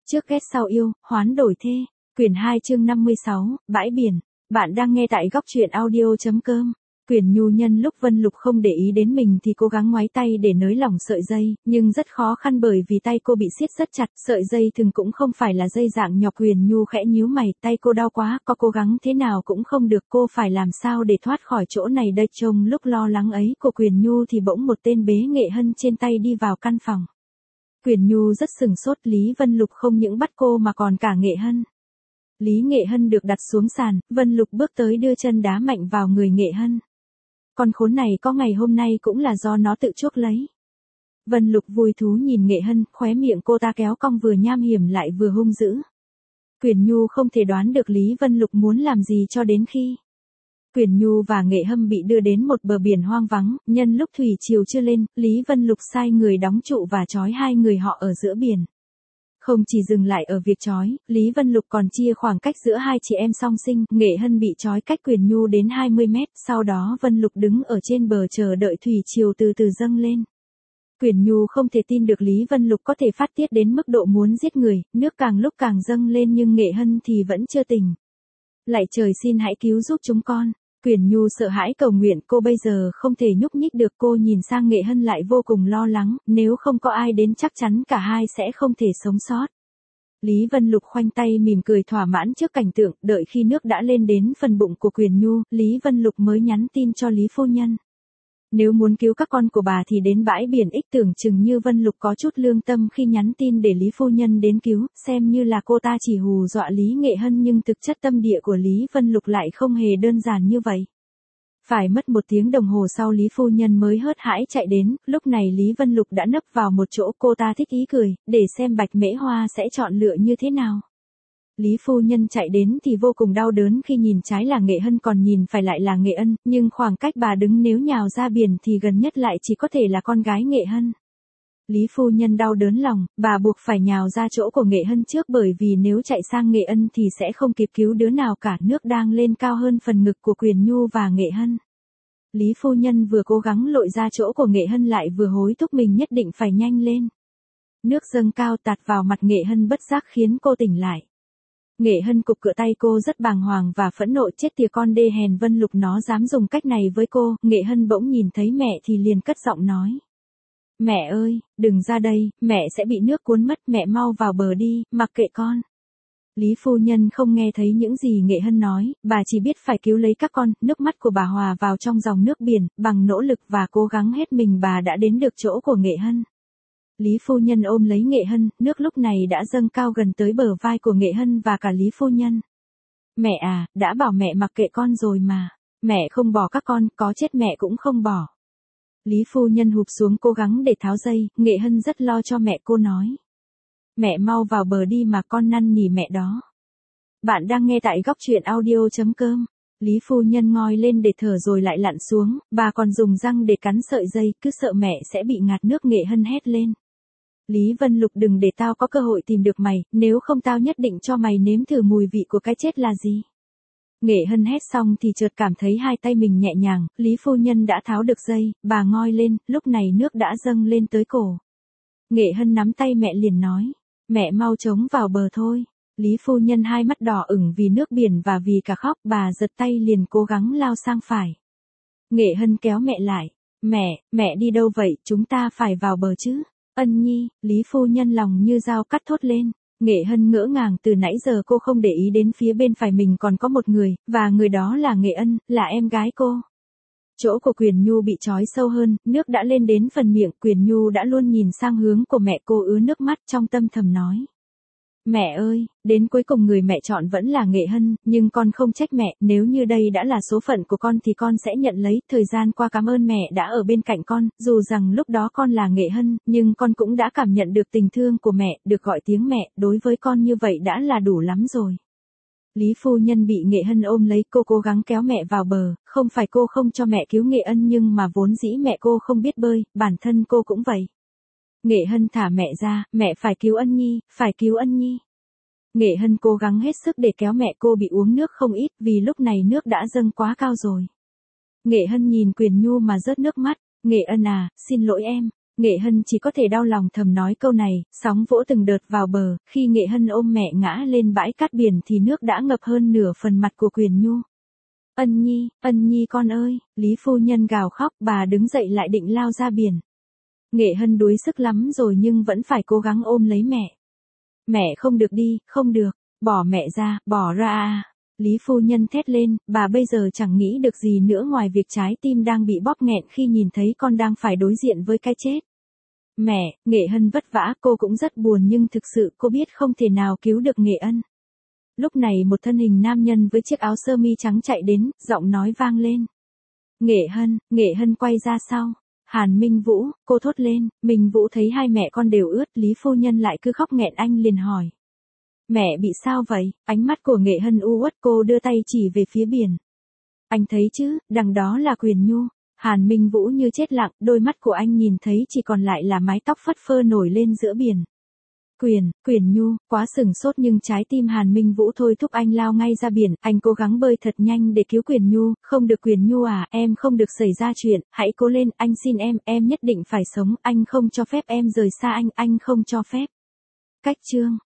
Trước ghét sau yêu, hoán đổi thê. Quyển 2 chương 56, bãi biển. Bạn đang nghe tại góc truyện audio.com. Quyển Nhu nhân lúc Vân Lục không để ý đến mình thì cố gắng ngoáy tay để nới lỏng sợi dây, nhưng rất khó khăn bởi vì tay cô bị siết rất chặt, sợi dây thừng cũng không phải là dây dạng nhọc. Quyển Nhu khẽ nhíu mày, tay cô đau quá, có cố gắng thế nào cũng không được, cô phải làm sao để thoát khỏi chỗ này đây. Trong lúc lo lắng ấy của Quyển Nhu thì bỗng một tên bế Nghệ Hân trên tay đi vào căn phòng. Quyển Nhu rất sừng sốt, Lý Vân Lục không những bắt cô mà còn cả Nghệ Hân. Lý Nghệ Hân được đặt xuống sàn, Vân Lục bước tới đưa chân đá mạnh vào người Nghệ Hân. Con khốn này có ngày hôm nay cũng là do nó tự chuốc lấy. Vân Lục vui thú nhìn Nghệ Hân, khóe miệng cô ta kéo cong vừa nham hiểm lại vừa hung dữ. Quyển Nhu không thể đoán được Lý Vân Lục muốn làm gì cho đến khi Quyển Nhu và Nghệ Hân bị đưa đến một bờ biển hoang vắng, nhân lúc thủy triều chưa lên, Lý Vân Lục sai người đóng trụ và trói hai người họ ở giữa biển. Không chỉ dừng lại ở việc trói, Lý Vân Lục còn chia khoảng cách giữa hai chị em song sinh, Nghệ Hân bị trói cách Quyển Nhu đến 20 mét, sau đó Vân Lục đứng ở trên bờ chờ đợi thủy triều từ từ dâng lên. Quyển Nhu không thể tin được Lý Vân Lục có thể phát tiết đến mức độ muốn giết người, nước càng lúc càng dâng lên nhưng Nghệ Hân thì vẫn chưa tỉnh. Lạy trời, xin hãy cứu giúp chúng con. Quyển Nhu sợ hãi cầu nguyện, cô bây giờ không thể nhúc nhích được. Cô nhìn sang Nghệ Hân lại vô cùng lo lắng, nếu không có ai đến chắc chắn cả hai sẽ không thể sống sót. Lý Vân Lục khoanh tay mỉm cười thỏa mãn trước cảnh tượng, đợi khi nước đã lên đến phần bụng của Quyển Nhu, Lý Vân Lục mới nhắn tin cho Lý phu nhân. Nếu muốn cứu các con của bà thì đến bãi biển X. Tưởng chừng như Vân Lục có chút lương tâm khi nhắn tin để Lý phu nhân đến cứu, xem như là cô ta chỉ hù dọa Lý Nghệ Hân nhưng thực chất tâm địa của Lý Vân Lục lại không hề đơn giản như vậy. Phải mất 1 tiếng đồng hồ sau Lý phu nhân mới hớt hãi chạy đến, lúc này Lý Vân Lục đã nấp vào một chỗ, cô ta thích ý cười, để xem Bạch Mễ Hoa sẽ chọn lựa như thế nào. Lý phu nhân chạy đến thì vô cùng đau đớn khi nhìn trái là Nghệ Hân còn nhìn phải lại là Nghệ Ân, nhưng khoảng cách bà đứng nếu nhào ra biển thì gần nhất lại chỉ có thể là con gái Nghệ Hân. Lý phu nhân đau đớn lòng, bà buộc phải nhào ra chỗ của Nghệ Hân trước bởi vì nếu chạy sang Nghệ Ân thì sẽ không kịp cứu đứa nào cả, nước đang lên cao hơn phần ngực của Quyển Nhu và Nghệ Hân. Lý phu nhân vừa cố gắng lội ra chỗ của Nghệ Hân lại vừa hối thúc mình nhất định phải nhanh lên. Nước dâng cao tạt vào mặt Nghệ Hân bất giác khiến cô tỉnh lại. Nghệ Hân cụp cựa tay, cô rất bàng hoàng và phẫn nộ, chết tiệt con đê hèn Vân Lục nó dám dùng cách này với cô. Nghệ Hân bỗng nhìn thấy mẹ thì liền cất giọng nói. Mẹ ơi, đừng ra đây, mẹ sẽ bị nước cuốn mất, mẹ mau vào bờ đi, mặc kệ con. Lý phu nhân không nghe thấy những gì Nghệ Hân nói, bà chỉ biết phải cứu lấy các con, nước mắt của bà hòa vào trong dòng nước biển, bằng nỗ lực và cố gắng hết mình bà đã đến được chỗ của Nghệ Hân. Lý phu nhân ôm lấy Nghệ Hân, nước lúc này đã dâng cao gần tới bờ vai của Nghệ Hân và cả Lý phu nhân. Mẹ à, đã bảo mẹ mặc kệ con rồi mà, mẹ không bỏ các con, có chết mẹ cũng không bỏ. Lý phu nhân hụp xuống cố gắng để tháo dây, Nghệ Hân rất lo cho mẹ, cô nói. Mẹ mau vào bờ đi mà, con năn nỉ mẹ đó. Bạn đang nghe tại góc truyện audio.com. Lý phu nhân ngoi lên để thở rồi lại lặn xuống, bà còn dùng răng để cắn sợi dây, cứ sợ mẹ sẽ bị ngạt nước. Nghệ Hân hét lên. Lý Vân Lục, đừng để tao có cơ hội tìm được mày, nếu không tao nhất định cho mày nếm thử mùi vị của cái chết là gì. Nghệ Hân hét xong thì chợt cảm thấy hai tay mình nhẹ nhàng, Lý phu nhân đã tháo được dây, bà ngoi lên, lúc này nước đã dâng lên tới cổ. Nghệ Hân nắm tay mẹ liền nói, mẹ mau trống vào bờ thôi. Lý phu nhân hai mắt đỏ ửng vì nước biển và vì cả khóc, bà giật tay liền cố gắng lao sang phải. Nghệ Hân kéo mẹ lại, mẹ đi đâu vậy, chúng ta phải vào bờ chứ. Ân Nhi, Lý phu nhân lòng như dao cắt thốt lên. Nghệ Hân ngỡ ngàng, từ nãy giờ cô không để ý đến phía bên phải mình còn có một người, và người đó là Nghệ Ân, là em gái cô. Chỗ của Quyển Nhu bị trói sâu hơn, nước đã lên đến phần miệng, Quyển Nhu đã luôn nhìn sang hướng của mẹ, cô ứa nước mắt trong tâm thầm nói. Mẹ ơi, đến cuối cùng người mẹ chọn vẫn là Nghệ Hân, nhưng con không trách mẹ, nếu như đây đã là số phận của con thì con sẽ nhận lấy. Thời gian qua cảm ơn mẹ đã ở bên cạnh con, dù rằng lúc đó con là Nghệ Hân, nhưng con cũng đã cảm nhận được tình thương của mẹ, được gọi tiếng mẹ, đối với con như vậy đã là đủ lắm rồi. Lý phu nhân bị Nghệ Hân ôm lấy, cô cố gắng kéo mẹ vào bờ, không phải cô không cho mẹ cứu Nghệ Ân nhưng mà vốn dĩ mẹ cô không biết bơi, bản thân cô cũng vậy. Nghệ Hân thả mẹ ra, mẹ phải cứu Ân Nhi, phải cứu Ân Nhi. Nghệ Hân cố gắng hết sức để kéo mẹ, cô bị uống nước không ít vì lúc này nước đã dâng quá cao rồi. Nghệ Hân nhìn Quyển Nhu mà rớt nước mắt, Nghệ Ân à, xin lỗi em. Nghệ Hân chỉ có thể đau lòng thầm nói câu này, sóng vỗ từng đợt vào bờ, khi Nghệ Hân ôm mẹ ngã lên bãi cát biển thì nước đã ngập hơn nửa phần mặt của Quyền Nhu. Ân Nhi con ơi, Lý phu nhân gào khóc, bà đứng dậy lại định lao ra biển. Nghệ Hân đuối sức lắm rồi nhưng vẫn phải cố gắng ôm lấy mẹ. Mẹ không được đi, không được, bỏ mẹ ra, bỏ ra à. Lý phu nhân thét lên, bà bây giờ chẳng nghĩ được gì nữa ngoài việc trái tim đang bị bóp nghẹn khi nhìn thấy con đang phải đối diện với cái chết. Mẹ, Nghệ Hân vất vả, cô cũng rất buồn nhưng thực sự cô biết không thể nào cứu được Nghệ Ân. Lúc này một thân hình nam nhân với chiếc áo sơ mi trắng chạy đến, giọng nói vang lên. Nghệ Hân quay ra sau. Hàn Minh Vũ, cô thốt lên, Minh Vũ thấy hai mẹ con đều ướt, Lý phu nhân lại cứ khóc nghẹn anh liền hỏi. Mẹ bị sao vậy? Ánh mắt của Nghệ Hân u uất, cô đưa tay chỉ về phía biển. Anh thấy chứ, đằng đó là Quyền Nhu. Hàn Minh Vũ như chết lặng, đôi mắt của anh nhìn thấy chỉ còn lại là mái tóc phất phơ nổi lên giữa biển. Quyền Nhu, quá sửng sốt nhưng trái tim Hàn Minh Vũ thôi thúc anh lao ngay ra biển, anh cố gắng bơi thật nhanh để cứu Quyền Nhu, không được Quyền Nhu à, em không được xảy ra chuyện, hãy cố lên, anh xin em nhất định phải sống, anh không cho phép em rời xa anh không cho phép. Cách chương